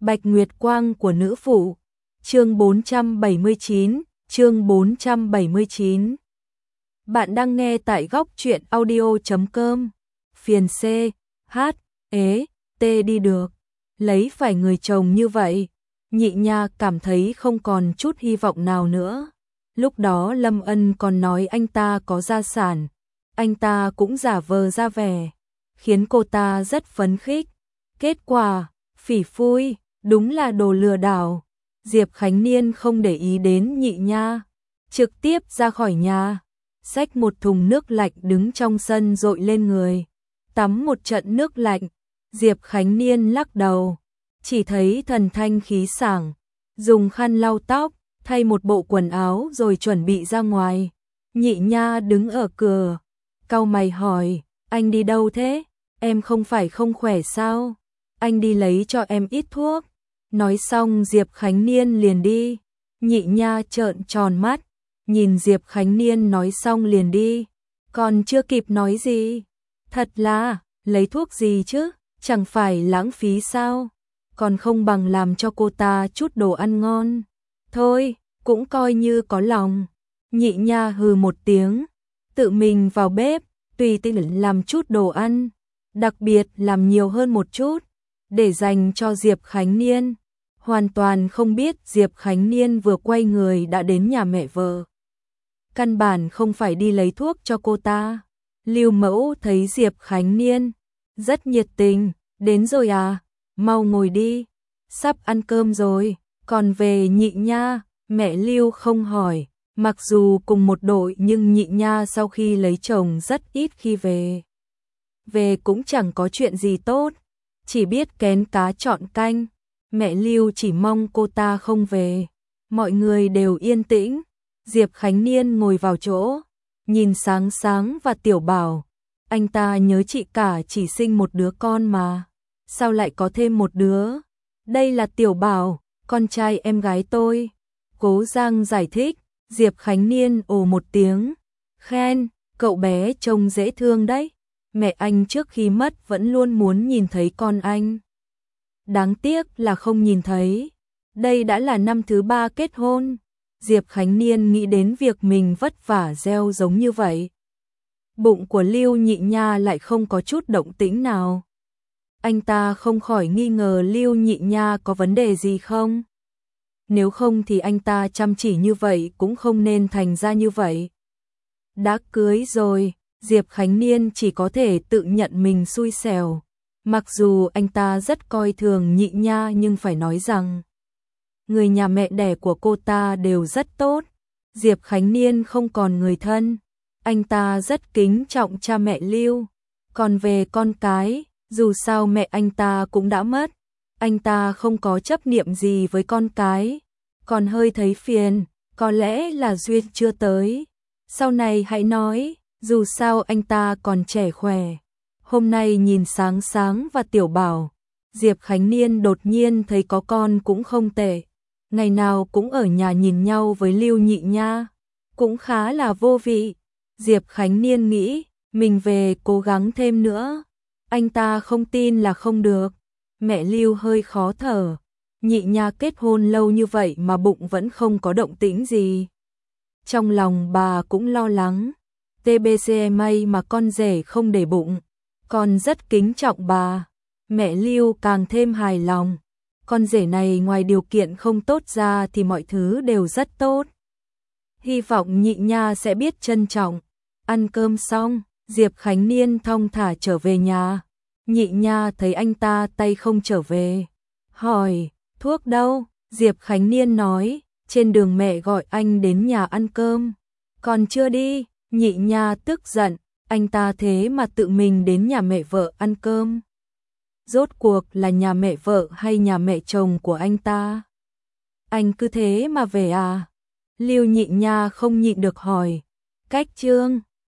Bạch Nguyệt Quang của nữ phụ. Chương 479, chương 479. Bạn đang nghe tại góc truyện audio.com. Phiền C, H, ế, T đi được. Lấy phải người chồng như vậy, Nhị Nha cảm thấy không còn chút hy vọng nào nữa. Lúc đó Lâm Ân còn nói anh ta có gia sản, anh ta cũng giả vờ ra vẻ, khiến cô ta rất phấn khích. Kết quả, phỉ phui, đúng là đồ lừa đảo. Diệp Khánh Niên không để ý đến Nhị Nha, trực tiếp ra khỏi nhà, xách một thùng nước lạnh đứng trong sân dội lên người, tắm một trận nước lạnh. Diệp Khánh Niên lắc đầu, chỉ thấy thần thanh khí sảng, dùng khăn lau tóc, thay một bộ quần áo rồi chuẩn bị ra ngoài. Nhị Nha đứng ở cửa, cau mày hỏi, anh đi đâu thế? Em không phải không khỏe sao? Anh đi lấy cho em ít thuốc. Nói xong Diệp Khánh Niên liền đi. Nhị Nha trợn tròn mắt, nhìn Diệp Khánh Niên nói xong liền đi, còn chưa kịp nói gì. Thật là, lấy thuốc gì chứ, chẳng phải lãng phí sao? Còn không bằng làm cho cô ta chút đồ ăn ngon. Thôi, cũng coi như có lòng. Nhị Nha hừ một tiếng, tự mình vào bếp, tùy tiện làm chút đồ ăn, đặc biệt làm nhiều hơn một chút, để dành cho Diệp Khánh Niên. Hoàn toàn không biết Diệp Khánh Niên vừa quay người đã đến nhà mẹ vợ. Căn bản không phải đi lấy thuốc cho cô ta. Lưu Mẫu thấy Diệp Khánh Niên rất nhiệt tình, đến rồi à, mau ngồi đi, sắp ăn cơm rồi, còn về Nhị Nha, mẹ Lưu không hỏi, mặc dù cùng một đội nhưng Nhị Nha sau khi lấy chồng rất ít khi về. Về cũng chẳng có chuyện gì tốt, chỉ biết kén cá chọn canh. Mẹ Lưu chỉ mong cô ta không về. Mọi người đều yên tĩnh. Diệp Khánh Niên ngồi vào chỗ, nhìn Sáng Sáng và Tiểu Bảo. Anh ta nhớ chị cả chỉ sinh một đứa con mà, sao lại có thêm một đứa? Đây là Tiểu Bảo, con trai em gái tôi. Cố Giang giải thích. Diệp Khánh Niên ồ một tiếng, khen, cậu bé trông dễ thương đấy. Mẹ anh trước khi mất vẫn luôn muốn nhìn thấy con anh. Đáng tiếc là không nhìn thấy. Đây đã là năm thứ 3 kết hôn. Diệp Khánh Niên nghĩ đến việc mình vất vả gieo giống như vậy. Bụng của Lưu Nhị Nha lại không có chút động tĩnh nào. Anh ta không khỏi nghi ngờ Lưu Nhị Nha có vấn đề gì không? Nếu không thì anh ta chăm chỉ như vậy cũng không nên thành ra như vậy. Đã cưới rồi, Diệp Khánh Niên chỉ có thể tự nhận mình xui xẻo. Mặc dù anh ta rất coi thường Nhị Nha nhưng phải nói rằng người nhà mẹ đẻ của cô ta đều rất tốt. Diệp Khánh Niên không còn người thân, anh ta rất kính trọng cha mẹ Lưu. Còn về con cái, dù sao mẹ anh ta cũng đã mất, anh ta không có chấp niệm gì với con cái, còn hơi thấy phiền, có lẽ là duyên chưa tới. Sau này hãy nói, dù sao anh ta còn trẻ khỏe. Hôm nay nhìn Sáng Sáng và Tiểu Bảo, Diệp Khánh Niên đột nhiên thấy có con cũng không tệ. Ngày nào cũng ở nhà nhìn nhau với Lưu Nhị Nha, cũng khá là vô vị. Diệp Khánh Niên nghĩ, mình về cố gắng thêm nữa. Anh ta không tin là không được. Mẹ Lưu hơi khó thở. Nhị Nha kết hôn lâu như vậy mà bụng vẫn không có động tĩnh gì. Trong lòng bà cũng lo lắng. TBCMA mà con rể không để bụng, còn rất kính trọng bà. Mẹ Lưu càng thêm hài lòng. Con rể này ngoài điều kiện không tốt ra thì mọi thứ đều rất tốt. Hy vọng Nhị Nha sẽ biết trân trọng. Ăn cơm xong, Diệp Khánh Niên thong thả trở về nhà. Nhị Nha thấy anh ta tay không trở về, hỏi, thuốc đâu? Diệp Khánh Niên nói, trên đường mẹ gọi anh đến nhà ăn cơm. Còn chưa đi. Nhị Nha tức giận, anh ta thế mà tự mình đến nhà mẹ vợ ăn cơm. Rốt cuộc là nhà mẹ vợ hay nhà mẹ chồng của anh ta? Anh cứ thế mà về à? Lưu Nhị Nha không nhịn được hỏi. Cách Trương,